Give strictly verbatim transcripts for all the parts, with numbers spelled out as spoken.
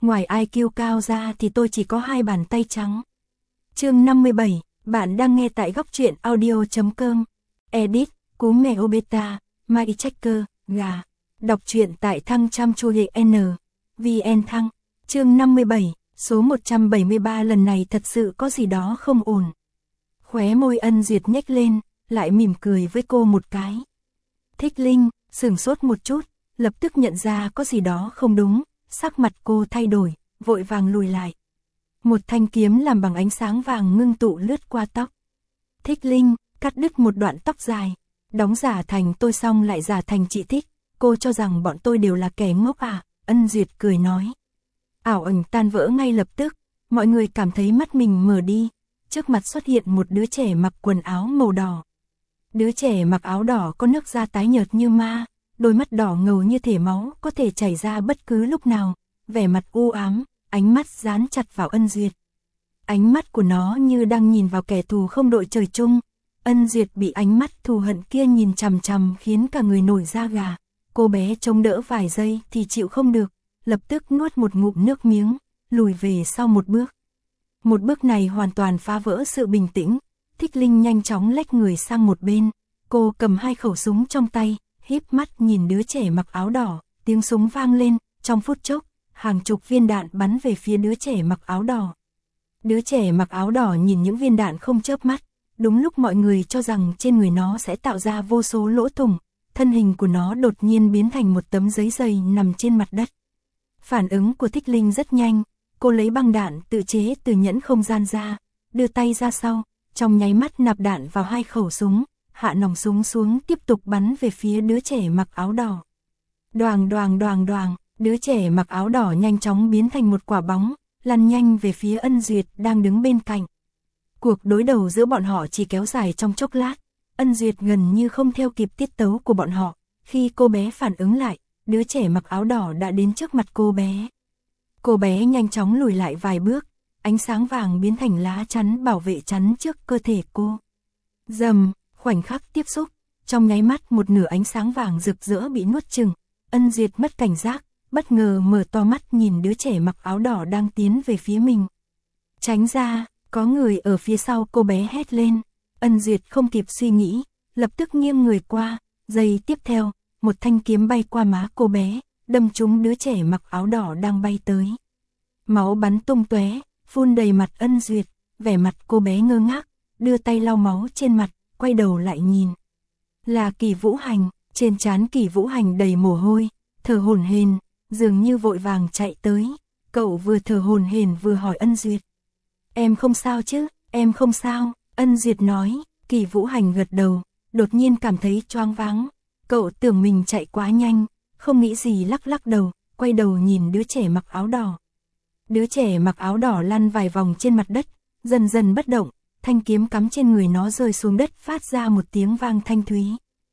ngoài i kiu cao ra thì tôi chỉ có hai bàn tay trắng. Chương năm mươi bảy, bạn đang nghe tại góc truyện audio chấm com. Edit, cú mèo beta, My Checker, gà. Đọc truyện tại thăng trăm chui n, vn thăng. Chương năm mươi bảy, số một trăm bảy mươi ba lần này thật sự có gì đó không ổn. Khóe môi Ân Duyệt nhếch lên, lại mỉm cười với cô một cái. Thích Linh, sửng sốt một chút, lập tức nhận ra có gì đó không đúng, sắc mặt cô thay đổi, vội vàng lùi lại. Một thanh kiếm làm bằng ánh sáng vàng ngưng tụ lướt qua tóc. Thích Linh, cắt đứt một đoạn tóc dài, đóng giả thành tôi xong lại giả thành chị Thích, cô cho rằng bọn tôi đều là kẻ ngốc à, Ân Duyệt cười nói. Ảo ảnh tan vỡ ngay lập tức, mọi người cảm thấy mắt mình mở đi, trước mặt xuất hiện một đứa trẻ mặc quần áo màu đỏ. Đứa trẻ mặc áo đỏ có nước da tái nhợt như ma, đôi mắt đỏ ngầu như thể máu có thể chảy ra bất cứ lúc nào, vẻ mặt u ám, ánh mắt dán chặt vào Ân Duyệt. Ánh mắt của nó như đang nhìn vào kẻ thù không đội trời chung. Ân Duyệt bị ánh mắt thù hận kia nhìn chằm chằm khiến cả người nổi da gà. Cô bé chống đỡ vài giây thì chịu không được, lập tức nuốt một ngụm nước miếng, lùi về sau một bước. Một bước này hoàn toàn phá vỡ sự bình tĩnh. Thích Linh nhanh chóng lách người sang một bên, cô cầm hai khẩu súng trong tay, híp mắt nhìn đứa trẻ mặc áo đỏ, tiếng súng vang lên, trong phút chốc, hàng chục viên đạn bắn về phía đứa trẻ mặc áo đỏ. Đứa trẻ mặc áo đỏ nhìn những viên đạn không chớp mắt, đúng lúc mọi người cho rằng trên người nó sẽ tạo ra vô số lỗ thủng, thân hình của nó đột nhiên biến thành một tấm giấy dày nằm trên mặt đất. Phản ứng của Thích Linh rất nhanh, cô lấy băng đạn tự chế từ nhẫn không gian ra, đưa tay ra sau, trong nháy mắt nạp đạn vào hai khẩu súng, hạ nòng súng xuống tiếp tục bắn về phía đứa trẻ mặc áo đỏ. Đoàng đoàng đoàng đoàng, đứa trẻ mặc áo đỏ nhanh chóng biến thành một quả bóng, lăn nhanh về phía Ân Duyệt đang đứng bên cạnh. Cuộc đối đầu giữa bọn họ chỉ kéo dài trong chốc lát, Ân Duyệt gần như không theo kịp tiết tấu của bọn họ, khi cô bé phản ứng lại, đứa trẻ mặc áo đỏ đã đến trước mặt cô bé. Cô bé nhanh chóng lùi lại vài bước, ánh sáng vàng biến thành lá chắn bảo vệ chắn trước cơ thể cô. Rầm, khoảnh khắc tiếp xúc, trong nháy mắt một nửa ánh sáng vàng rực rỡ bị nuốt chửng. Ân Duyệt mất cảnh giác, bất ngờ mở to mắt nhìn đứa trẻ mặc áo đỏ đang tiến về phía mình. Tránh ra, có người ở phía sau cô bé hét lên. Ân Duyệt không kịp suy nghĩ, lập tức nghiêng người qua, giây tiếp theo, một thanh kiếm bay qua má cô bé, đâm trúng đứa trẻ mặc áo đỏ đang bay tới. Máu bắn tung tóe, phun đầy mặt Ân Duyệt, vẻ mặt cô bé ngơ ngác, đưa tay lau máu trên mặt, quay đầu lại nhìn. Là Kỳ Vũ Hành, trên trán Kỳ Vũ Hành đầy mồ hôi, thở hổn hển, dường như vội vàng chạy tới. Cậu vừa thở hổn hển vừa hỏi Ân Duyệt. Em không sao chứ, em không sao, Ân Duyệt nói. Kỳ Vũ Hành gật đầu, đột nhiên cảm thấy choáng váng. Cậu tưởng mình chạy quá nhanh, không nghĩ gì lắc lắc đầu, quay đầu nhìn đứa trẻ mặc áo đỏ. Đứa trẻ mặc áo đỏ lăn vài vòng trên mặt đất, dần dần bất động, thanh kiếm cắm trên người nó rơi xuống đất phát ra một tiếng vang thanh thúy.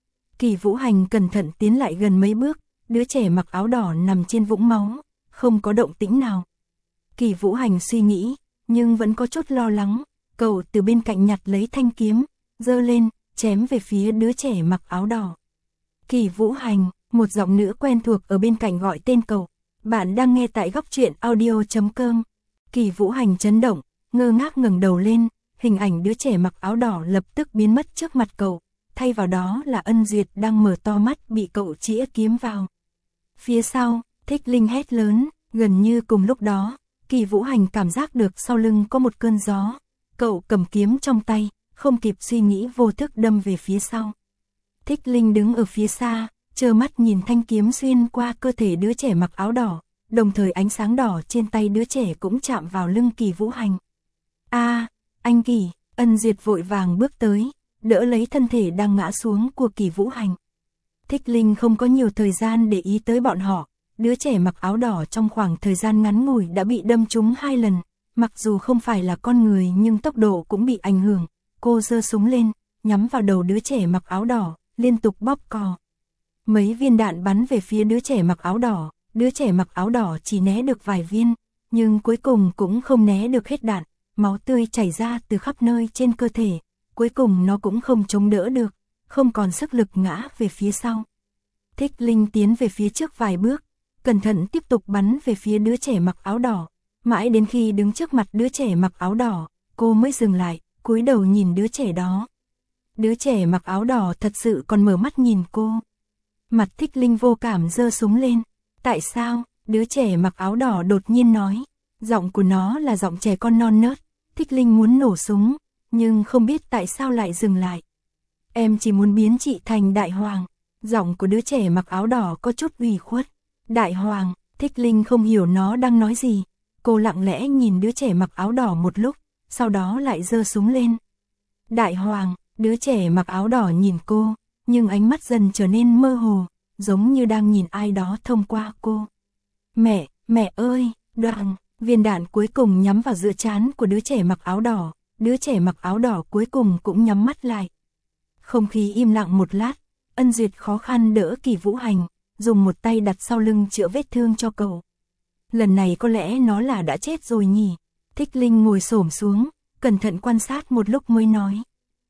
Kỳ Vũ Hành cẩn thận tiến lại gần mấy bước, đứa trẻ mặc áo đỏ nằm trên vũng máu, không có động tĩnh nào. Kỳ Vũ Hành suy nghĩ, nhưng vẫn có chút lo lắng, cậu từ bên cạnh nhặt lấy thanh kiếm, giơ lên, chém về phía đứa trẻ mặc áo đỏ. Kỳ Vũ Hành, một giọng nữ quen thuộc ở bên cạnh gọi tên cậu. Bạn đang nghe tại góc truyện audio chấm com. Kỳ Vũ Hành chấn động, ngơ ngác ngẩng đầu lên, hình ảnh đứa trẻ mặc áo đỏ lập tức biến mất trước mặt cậu, thay vào đó là Ân Duyệt đang mở to mắt bị cậu chĩa kiếm vào. Phía sau, Thích Linh hét lớn, gần như cùng lúc đó, Kỳ Vũ Hành cảm giác được sau lưng có một cơn gió, cậu cầm kiếm trong tay, không kịp suy nghĩ vô thức đâm về phía sau. Thích Linh đứng ở phía xa, trơ mắt nhìn thanh kiếm xuyên qua cơ thể đứa trẻ mặc áo đỏ, đồng thời ánh sáng đỏ trên tay đứa trẻ cũng chạm vào lưng Kỳ Vũ Hành. A, à, anh Kỳ, Ân Duyệt vội vàng bước tới, đỡ lấy thân thể đang ngã xuống của Kỳ Vũ Hành. Thích Linh không có nhiều thời gian để ý tới bọn họ, đứa trẻ mặc áo đỏ trong khoảng thời gian ngắn ngủi đã bị đâm trúng hai lần, mặc dù không phải là con người nhưng tốc độ cũng bị ảnh hưởng. Cô giơ súng lên, nhắm vào đầu đứa trẻ mặc áo đỏ, liên tục bóp cò. Mấy viên đạn bắn về phía đứa trẻ mặc áo đỏ, đứa trẻ mặc áo đỏ chỉ né được vài viên, nhưng cuối cùng cũng không né được hết đạn, máu tươi chảy ra từ khắp nơi trên cơ thể, cuối cùng nó cũng không chống đỡ được, không còn sức lực ngã về phía sau. Thích Linh tiến về phía trước vài bước, cẩn thận tiếp tục bắn về phía đứa trẻ mặc áo đỏ. Mãi đến khi đứng trước mặt đứa trẻ mặc áo đỏ, cô mới dừng lại, cúi đầu nhìn đứa trẻ đó. Đứa trẻ mặc áo đỏ thật sự còn mở mắt nhìn cô. Mặt Thích Linh vô cảm giơ súng lên. Tại sao? Đứa trẻ mặc áo đỏ đột nhiên nói. Giọng của nó là giọng trẻ con non nớt. Thích Linh muốn nổ súng, nhưng không biết tại sao lại dừng lại. Em chỉ muốn biến chị thành đại hoàng. Giọng của đứa trẻ mặc áo đỏ có chút ủy khuất. Đại hoàng, Thích Linh không hiểu nó đang nói gì. Cô lặng lẽ nhìn đứa trẻ mặc áo đỏ một lúc, sau đó lại giơ súng lên. Đại hoàng, đứa trẻ mặc áo đỏ nhìn cô, nhưng ánh mắt dần trở nên mơ hồ, giống như đang nhìn ai đó thông qua cô. Mẹ, mẹ ơi, đoàn, viên đạn cuối cùng nhắm vào giữa trán của đứa trẻ mặc áo đỏ, đứa trẻ mặc áo đỏ cuối cùng cũng nhắm mắt lại. Không khí im lặng một lát, Ân Duyệt khó khăn đỡ Kỳ Vũ Hành, dùng một tay đặt sau lưng chữa vết thương cho cậu. Lần này có lẽ nó là đã chết rồi nhỉ? Thích Linh ngồi xổm xuống, cẩn thận quan sát một lúc mới nói.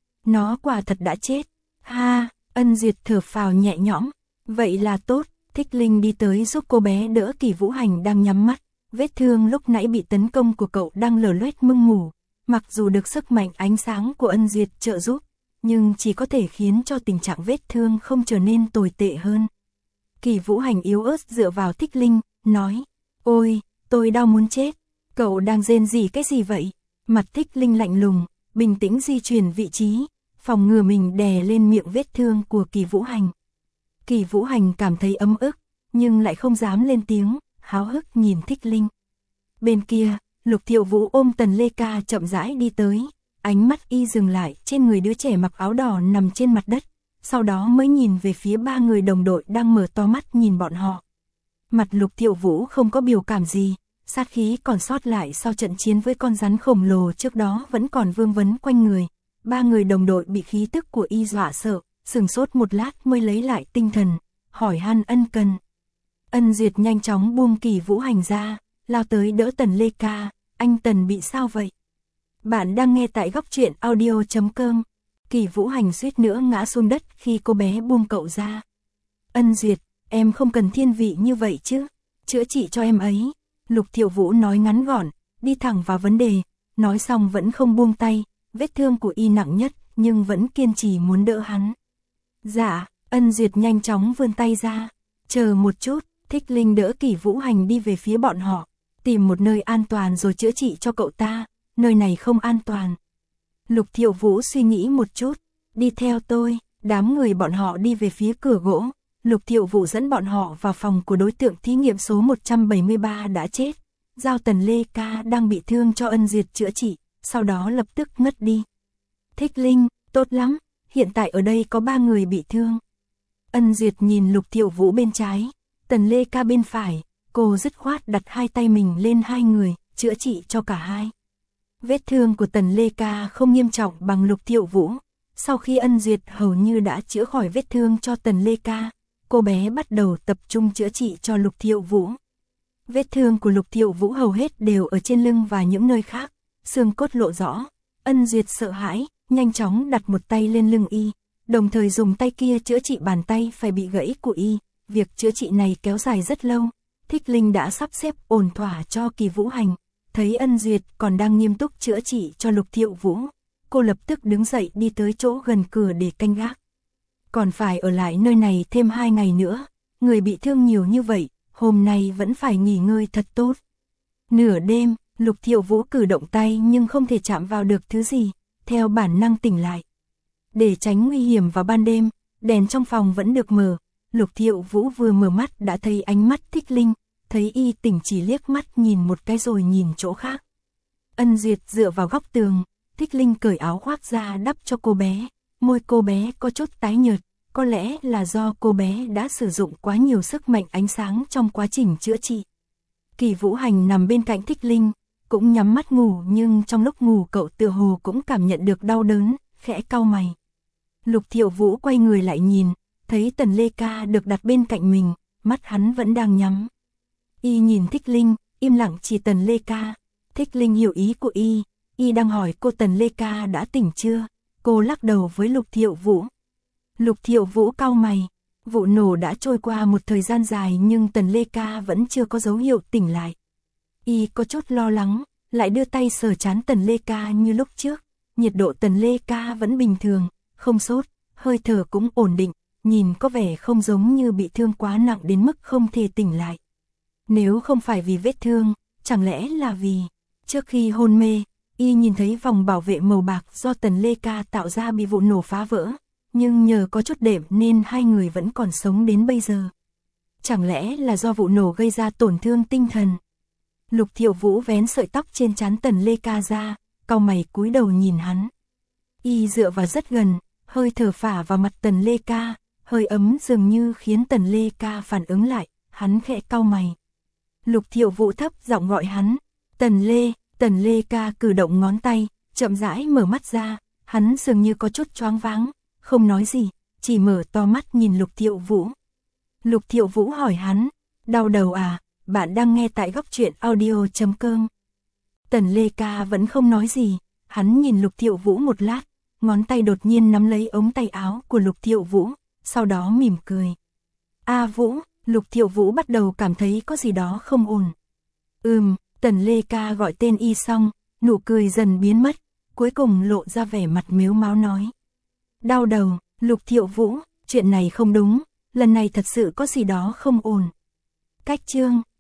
Nó quả thật đã chết. Ha, Ân Duyệt thở phào nhẹ nhõm. Vậy là tốt. Thích Linh đi tới giúp cô bé đỡ Kỳ Vũ Hành đang nhắm mắt. Vết thương lúc nãy bị tấn công của cậu đang lở loét mưng mủ. Mặc dù được sức mạnh ánh sáng của Ân Duyệt trợ giúp, nhưng chỉ có thể khiến cho tình trạng vết thương không trở nên tồi tệ hơn. Kỳ Vũ Hành yếu ớt dựa vào Thích Linh, nói. Ôi, tôi đau muốn chết. Cậu đang rên rỉ cái gì vậy? Mặt Thích Linh lạnh lùng, bình tĩnh di chuyển vị trí, phòng ngừa mình đè lên miệng vết thương của Kỳ Vũ Hành. Kỳ Vũ Hành cảm thấy ấm ức, nhưng lại không dám lên tiếng, háo hức nhìn Thích Linh. Bên kia, Lục Thiệu Vũ ôm Tần Lê Ca chậm rãi đi tới, ánh mắt y dừng lại trên người đứa trẻ mặc áo đỏ nằm trên mặt đất, sau đó mới nhìn về phía ba người đồng đội đang mở to mắt nhìn bọn họ. Mặt Lục Thiệu Vũ không có biểu cảm gì, sát khí còn sót lại sau trận chiến với con rắn khổng lồ trước đó vẫn còn vương vấn quanh người. Ba người đồng đội bị khí tức của y dọa sợ, sừng sốt một lát mới lấy lại tinh thần, hỏi han ân cần. Ân Duyệt nhanh chóng buông Kỳ Vũ Hành ra, lao tới đỡ Tần Lê Ca. Anh Tần bị sao vậy? Bạn đang nghe tại góc truyện audio chấm com. Kỳ Vũ Hành suýt nữa ngã xuống đất khi cô bé buông cậu ra. Ân Duyệt, em không cần thiên vị như vậy chứ, chữa trị cho em ấy. Lục Thiệu Vũ nói ngắn gọn, đi thẳng vào vấn đề, nói xong vẫn không buông tay, vết thương của y nặng nhất, nhưng vẫn kiên trì muốn đỡ hắn. Dạ, Ân Duyệt nhanh chóng vươn tay ra, chờ một chút, Thích Linh đỡ Kỳ Vũ Hành đi về phía bọn họ, tìm một nơi an toàn rồi chữa trị cho cậu ta, nơi này không an toàn. Lục Thiệu Vũ suy nghĩ một chút, đi theo tôi, đám người bọn họ đi về phía cửa gỗ. Lục Thiệu Vũ dẫn bọn họ vào phòng của đối tượng thí nghiệm số một trăm bảy mươi ba đã chết, giao Tần Lê Ca đang bị thương cho Ân Duyệt chữa trị, sau đó lập tức ngất đi. Thích Linh, tốt lắm, hiện tại ở đây có ba người bị thương. Ân Duyệt nhìn Lục Thiệu Vũ bên trái, Tần Lê Ca bên phải, cô dứt khoát đặt hai tay mình lên hai người, chữa trị cho cả hai. Vết thương của Tần Lê Ca không nghiêm trọng bằng Lục Thiệu Vũ, sau khi Ân Duyệt hầu như đã chữa khỏi vết thương cho Tần Lê Ca, cô bé bắt đầu tập trung chữa trị cho Lục Thiệu Vũ. Vết thương của Lục Thiệu Vũ hầu hết đều ở trên lưng và những nơi khác, xương cốt lộ rõ. Ân Duyệt sợ hãi, nhanh chóng đặt một tay lên lưng y, đồng thời dùng tay kia chữa trị bàn tay phải bị gãy của y. Việc chữa trị này kéo dài rất lâu. Thích Linh đã sắp xếp ổn thỏa cho Kỳ Vũ Hành, thấy Ân Duyệt còn đang nghiêm túc chữa trị cho Lục Thiệu Vũ, cô lập tức đứng dậy đi tới chỗ gần cửa để canh gác. Còn phải ở lại nơi này thêm hai ngày nữa, người bị thương nhiều như vậy, hôm nay vẫn phải nghỉ ngơi thật tốt. Nửa đêm, Lục Thiệu Vũ cử động tay nhưng không thể chạm vào được thứ gì, theo bản năng tỉnh lại. Để tránh nguy hiểm vào ban đêm, đèn trong phòng vẫn được mở, Lục Thiệu Vũ vừa mở mắt đã thấy ánh mắt Thích Linh, thấy y tỉnh chỉ liếc mắt nhìn một cái rồi nhìn chỗ khác. Ân Duyệt dựa vào góc tường, Thích Linh cởi áo khoác ra đắp cho cô bé, môi cô bé có chút tái nhợt, có lẽ là do cô bé đã sử dụng quá nhiều sức mạnh ánh sáng trong quá trình chữa trị. Kỳ Vũ Hành nằm bên cạnh Thích Linh, cũng nhắm mắt ngủ nhưng trong lúc ngủ cậu tựa hồ cũng cảm nhận được đau đớn, khẽ cau mày. Lục Thiệu Vũ quay người lại nhìn, thấy Tần Lê Ca được đặt bên cạnh mình, mắt hắn vẫn đang nhắm. Y nhìn Thích Linh, im lặng chỉ Tần Lê Ca. Thích Linh hiểu ý của y, y đang hỏi cô Tần Lê Ca đã tỉnh chưa. Cô lắc đầu với Lục Thiệu Vũ. Lục Thiệu Vũ cau mày, Vụ nổ đã trôi qua một thời gian dài nhưng Tần Lê Ca vẫn chưa có dấu hiệu tỉnh lại. Y có chút lo lắng, lại đưa tay sờ trán Tần Lê Ca như lúc trước. Nhiệt độ Tần Lê Ca vẫn bình thường, không sốt, hơi thở cũng ổn định, nhìn có vẻ không giống như bị thương quá nặng đến mức không thể tỉnh lại. Nếu không phải vì vết thương, chẳng lẽ là vì, trước khi hôn mê, Y nhìn thấy vòng bảo vệ màu bạc do Tần Lê Ca tạo ra bị vụ nổ phá vỡ, nhưng nhờ có chút đệm nên hai người vẫn còn sống đến bây giờ. Chẳng lẽ là do vụ nổ gây ra tổn thương tinh thần? Lục Thiệu Vũ vén sợi tóc trên trán Tần Lê Ca ra, cau mày cúi đầu nhìn hắn. Y dựa vào rất gần, hơi thở phả vào mặt Tần Lê Ca, hơi ấm dường như khiến Tần Lê Ca phản ứng lại, hắn khẽ cau mày. Lục Thiệu Vũ thấp giọng gọi hắn, Tần Lê, Tần Lê Ca cử động ngón tay, chậm rãi mở mắt ra, hắn dường như có chút choáng váng, không nói gì, chỉ mở to mắt nhìn Lục Thiệu Vũ. Lục Thiệu Vũ hỏi hắn, đau đầu à, bạn đang nghe tại góc truyện audio chấm com. Tần Lê Ca vẫn không nói gì, hắn nhìn Lục Thiệu Vũ một lát, ngón tay đột nhiên nắm lấy ống tay áo của Lục Thiệu Vũ, sau đó mỉm cười. A Vũ, Lục Thiệu Vũ bắt đầu cảm thấy có gì đó không ổn. Ừm, Tần Lê Ca gọi tên Y xong, nụ cười dần biến mất, cuối cùng lộ ra vẻ mặt mếu máo nói. Đau đầu, Lục Thiệu Vũ, chuyện này không đúng, lần này thật sự có gì đó không ổn. Cách chương